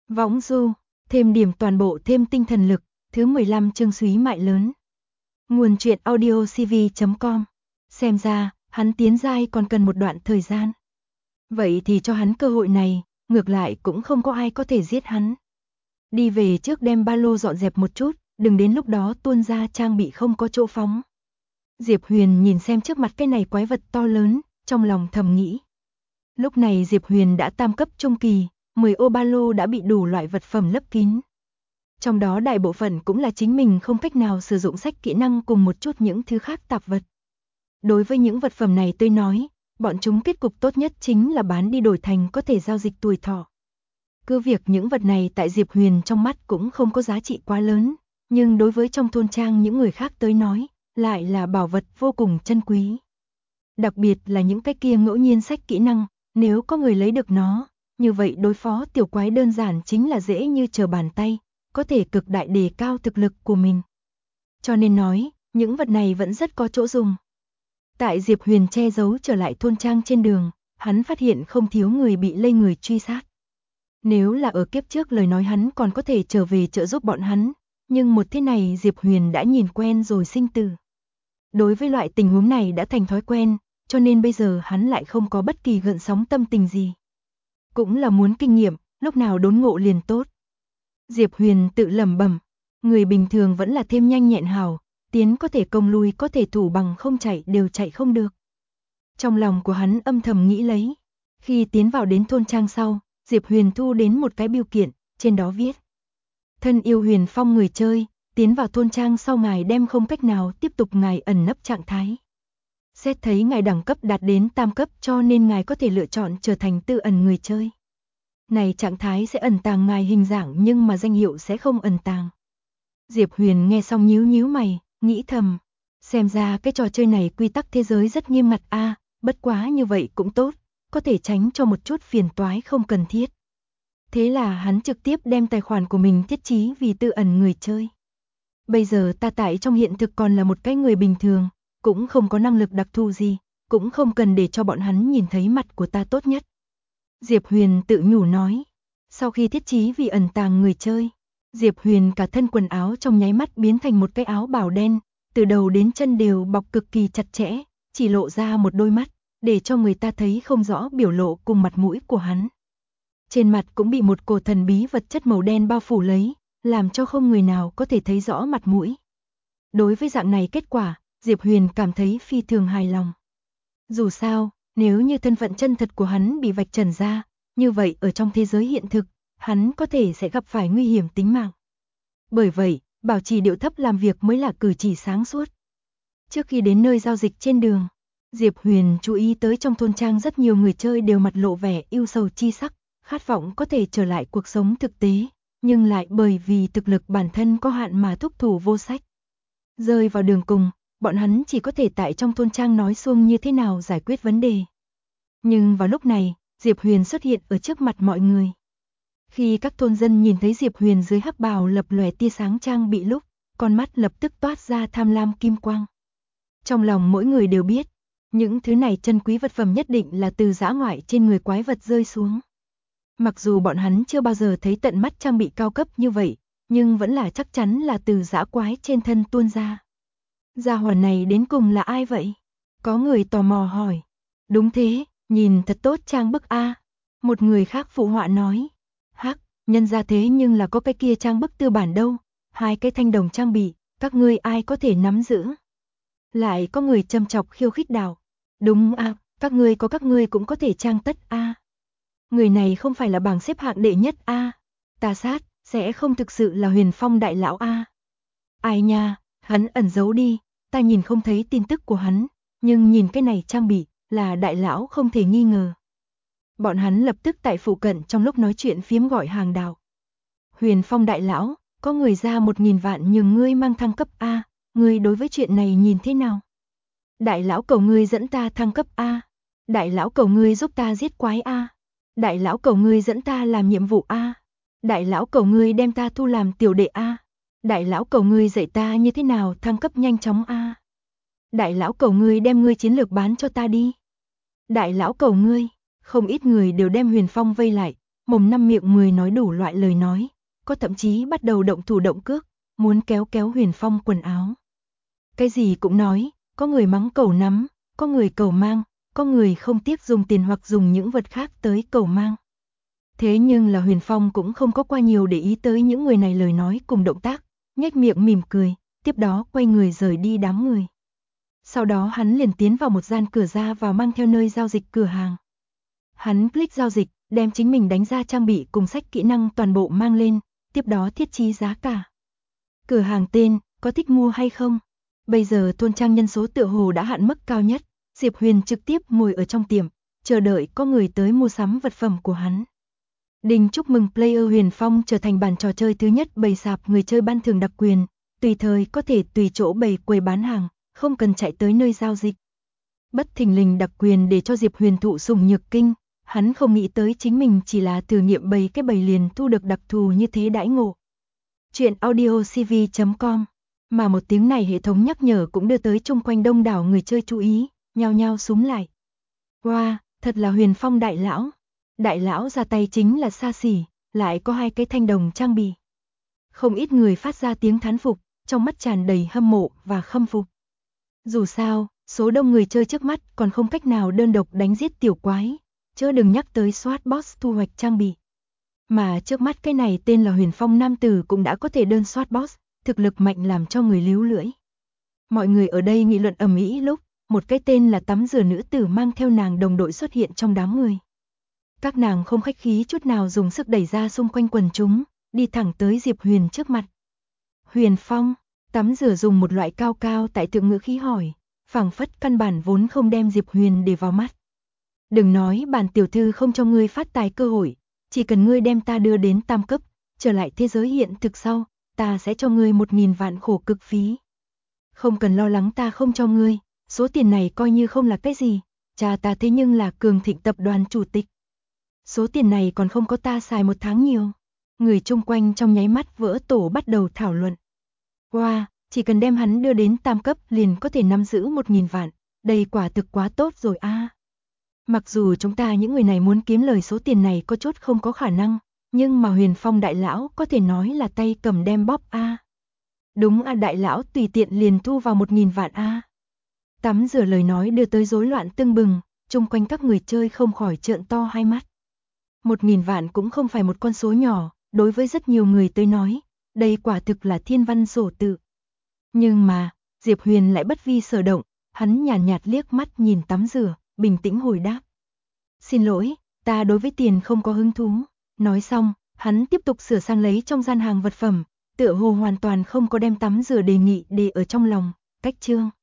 Võng du, thêm điểm toàn bộ thêm tinh thần lực, thứ 15 chương Súy Mại Lớn. Nguồn truyện audio cv.com. Xem ra, hắn tiến giai còn cần một đoạn thời gian. Vậy thì cho hắn cơ hội này, ngược lại cũng không có ai có thể giết hắn. Đi về trước đem ba lô dọn dẹp một chút, đừng đến lúc đó tuôn ra trang bị không có chỗ phóng. Diệp Huyền nhìn xem trước mặt cái này quái vật to lớn, trong lòng thầm nghĩ. Lúc này Diệp Huyền đã tam cấp trung kỳ, 10 ô ba lô đã bị đủ loại vật phẩm lấp kín. Trong đó đại bộ phận cũng là chính mình không cách nào sử dụng sách kỹ năng cùng một chút những thứ khác tạp vật. Đối với những vật phẩm này tôi nói, bọn chúng kết cục tốt nhất chính là bán đi đổi thành có thể giao dịch tuổi thọ. Cứ việc những vật này tại Diệp Huyền trong mắt cũng không có giá trị quá lớn, nhưng đối với trong thôn trang những người khác tới nói, lại là bảo vật vô cùng chân quý. Đặc biệt là những cái kia ngẫu nhiên sách kỹ năng, nếu có người lấy được nó, như vậy đối phó tiểu quái đơn giản chính là dễ như trở bàn tay, có thể cực đại đề cao thực lực của mình. Cho nên nói, những vật này vẫn rất có chỗ dùng. Tại Diệp Huyền che giấu trở lại thôn trang trên đường, hắn phát hiện không thiếu người bị lây người truy sát. Nếu là ở kiếp trước lời nói hắn còn có thể trở về trợ giúp bọn hắn, nhưng một thế này Diệp Huyền đã nhìn quen rồi sinh tử. Đối với loại tình huống này đã thành thói quen, cho nên bây giờ hắn lại không có bất kỳ gợn sóng tâm tình gì. Cũng là muốn kinh nghiệm, lúc nào đốn ngộ liền tốt. Diệp Huyền tự lẩm bẩm, người bình thường vẫn là thêm nhanh nhẹn hào, tiến có thể công lui có thể thủ bằng không chạy đều chạy không được. Trong lòng của hắn âm thầm nghĩ lấy. Khi tiến vào đến thôn trang sau, Diệp Huyền thu đến một cái bưu kiện, trên đó viết. Thân yêu Huyền Phong người chơi, tiến vào thôn trang sau ngài đem không cách nào tiếp tục ngài ẩn nấp trạng thái. Xét thấy ngài đẳng cấp đạt đến tam cấp cho nên ngài có thể lựa chọn trở thành tư ẩn người chơi. Này trạng thái sẽ ẩn tàng ngài hình dạng nhưng mà danh hiệu sẽ không ẩn tàng. Diệp Huyền nghe xong nhíu nhíu mày, nghĩ thầm. Xem ra cái trò chơi này quy tắc thế giới rất nghiêm ngặt a, bất quá như vậy cũng tốt, có thể tránh cho một chút phiền toái không cần thiết. Thế là hắn trực tiếp đem tài khoản của mình thiết trí vì tư ẩn người chơi. Bây giờ ta tại trong hiện thực còn là một cái người bình thường, cũng không có năng lực đặc thù gì, cũng không cần để cho bọn hắn nhìn thấy mặt của ta tốt nhất. Diệp Huyền tự nhủ nói. Sau khi thiết trí vì ẩn tàng người chơi, Diệp Huyền cả thân quần áo trong nháy mắt biến thành một cái áo bào đen, từ đầu đến chân đều bọc cực kỳ chặt chẽ, chỉ lộ ra một đôi mắt, để cho người ta thấy không rõ biểu lộ cùng mặt mũi của hắn. Trên mặt cũng bị một cổ thần bí vật chất màu đen bao phủ lấy, làm cho không người nào có thể thấy rõ mặt mũi. Đối với dạng này kết quả, Diệp Huyền cảm thấy phi thường hài lòng. Dù sao, nếu như thân phận chân thật của hắn bị vạch trần ra, như vậy ở trong thế giới hiện thực, hắn có thể sẽ gặp phải nguy hiểm tính mạng. Bởi vậy, bảo trì điệu thấp làm việc mới là cử chỉ sáng suốt. Trước khi đến nơi giao dịch trên đường, Diệp Huyền chú ý tới trong thôn trang rất nhiều người chơi đều mặt lộ vẻ ưu sầu chi sắc, khát vọng có thể trở lại cuộc sống thực tế, nhưng lại bởi vì thực lực bản thân có hạn mà thúc thủ vô sách. Rơi vào đường cùng, bọn hắn chỉ có thể tại trong thôn trang nói xuông như thế nào giải quyết vấn đề. Nhưng vào lúc này, Diệp Huyền xuất hiện ở trước mặt mọi người. Khi các thôn dân nhìn thấy Diệp Huyền dưới hắc bào lập lòe tia sáng trang bị lúc, con mắt lập tức toát ra tham lam kim quang. Trong lòng mỗi người đều biết, những thứ này chân quý vật phẩm nhất định là từ dã ngoại trên người quái vật rơi xuống. Mặc dù bọn hắn chưa bao giờ thấy tận mắt trang bị cao cấp như vậy, nhưng vẫn là chắc chắn là từ dã quái trên thân tuôn ra. Gia hỏa này đến cùng là ai vậy? Có người tò mò hỏi. Đúng thế, nhìn thật tốt trang bức a. Một người khác phụ họa nói. Hắc, nhân ra thế nhưng là có cái kia trang bức tư bản đâu, 2 cái thanh đồng trang bị, các ngươi ai có thể nắm giữ? Lại có người châm chọc khiêu khích đào. Đúng a, các ngươi có các ngươi cũng có thể trang tất a. Người này không phải là bảng xếp hạng đệ nhất a. Ta sát, sẽ không thực sự là Huyền Phong đại lão a. Ai nha, hắn ẩn giấu đi, ta nhìn không thấy tin tức của hắn, nhưng nhìn cái này trang bị, là đại lão không thể nghi ngờ. Bọn hắn lập tức tại phụ cận trong lúc nói chuyện phiếm gọi hàng đào. Huyền Phong đại lão, có người ra 1000 vạn nhường ngươi mang thăng cấp A, ngươi đối với chuyện này nhìn thế nào? Đại lão cầu ngươi dẫn ta thăng cấp A. Đại lão cầu ngươi giúp ta giết quái A. Đại lão cầu ngươi dẫn ta làm nhiệm vụ A. Đại lão cầu ngươi đem ta thu làm tiểu đệ A. Đại lão cầu ngươi dạy ta như thế nào thăng cấp nhanh chóng A. Đại lão cầu ngươi đem ngươi chiến lược bán cho ta đi. Đại lão cầu ngươi, không ít người đều đem Huyền Phong vây lại, mồm năm miệng mười nói đủ loại lời nói, có thậm chí bắt đầu động thủ động cước, muốn kéo kéo Huyền Phong quần áo. Cái gì cũng nói, có người mắng cầu nắm, có người cầu mang, có người không tiếc dùng tiền hoặc dùng những vật khác tới cầu mang. Thế nhưng là Huyền Phong cũng không có qua nhiều để ý tới những người này lời nói cùng động tác, nhếch miệng mỉm cười, tiếp đó quay người rời đi đám người. Sau đó hắn liền tiến vào một gian cửa ra vào mang theo nơi giao dịch cửa hàng. Hắn click giao dịch, đem chính mình đánh ra trang bị cùng sách kỹ năng toàn bộ mang lên, tiếp đó thiết trí giá cả. Cửa hàng tên, có thích mua hay không? Bây giờ thôn trang nhân số tựa hồ đã hạn mức cao nhất, Diệp Huyền trực tiếp ngồi ở trong tiệm, chờ đợi có người tới mua sắm vật phẩm của hắn. Đình chúc mừng player Huyền Phong trở thành bản trò chơi thứ nhất bày sạp người chơi ban thưởng đặc quyền, tùy thời có thể tùy chỗ bày quầy bán hàng, không cần chạy tới nơi giao dịch. Bất thình lình đặc quyền để cho Diệp Huyền thụ sủng nhược kinh, hắn không nghĩ tới chính mình chỉ là thử nghiệm bày cái bày liền thu được đặc thù như thế đãi ngộ. Chuyện audiocv.com. Mà một tiếng này hệ thống nhắc nhở cũng đưa tới chung quanh đông đảo người chơi chú ý, nhao nhao súm lại. Wow, thật là Huyền Phong đại lão. Đại lão ra tay chính là xa xỉ, lại có 2 cái thanh đồng trang bị. Không ít người phát ra tiếng thán phục, trong mắt tràn đầy hâm mộ và khâm phục. Dù sao, số đông người chơi trước mắt còn không cách nào đơn độc đánh giết tiểu quái, chớ đừng nhắc tới soát boss thu hoạch trang bị. Mà trước mắt cái này tên là Huyền Phong nam tử cũng đã có thể đơn soát boss, thực lực mạnh làm cho người líu lưỡi. Mọi người ở đây nghị luận ầm ĩ lúc, một cái tên là tắm rửa nữ tử mang theo nàng đồng đội xuất hiện trong đám người. Các nàng không khách khí chút nào dùng sức đẩy ra xung quanh quần chúng, đi thẳng tới Diệp Huyền trước mặt. Huyền Phong, tắm rửa dùng một loại cao cao tại thượng ngữ khí hỏi, phảng phất căn bản vốn không đem Diệp Huyền để vào mắt. Đừng nói bản tiểu thư không cho ngươi phát tài cơ hội, chỉ cần ngươi đem ta đưa đến tam cấp, trở lại thế giới hiện thực sau, ta sẽ cho ngươi 1000 vạn khổ cực phí. Không cần lo lắng ta không cho ngươi, số tiền này coi như không là cái gì, cha ta thế nhưng là Cường Thịnh tập đoàn chủ tịch. Số tiền này còn không có ta xài 1 tháng nhiều. Người chung quanh trong nháy mắt vỡ tổ bắt đầu thảo luận. Wow, chỉ cần đem hắn đưa đến tam cấp liền có thể nắm giữ 1000 vạn, đây quả thực quá tốt rồi a. Mặc dù chúng ta những người này muốn kiếm lời số tiền này có chút không có khả năng, nhưng mà Huyền Phong đại lão có thể nói là tay cầm đem bóp a. Đúng a, đại lão tùy tiện liền thu vào 1000 vạn a. Tắm rửa lời nói đưa tới rối loạn tưng bừng, chung quanh các người chơi không khỏi trợn to hai mắt. 1000 vạn cũng không phải một con số nhỏ, đối với rất nhiều người tới nói, đây quả thực là thiên văn sổ tự. Nhưng mà, Diệp Huyền lại bất vi sở động, hắn nhàn nhạt liếc mắt nhìn tắm rửa, bình tĩnh hồi đáp. Xin lỗi, ta đối với tiền không có hứng thú. Nói xong, hắn tiếp tục sửa sang lấy trong gian hàng vật phẩm, tựa hồ hoàn toàn không có đem tắm rửa đề nghị để ở trong lòng. Cách chương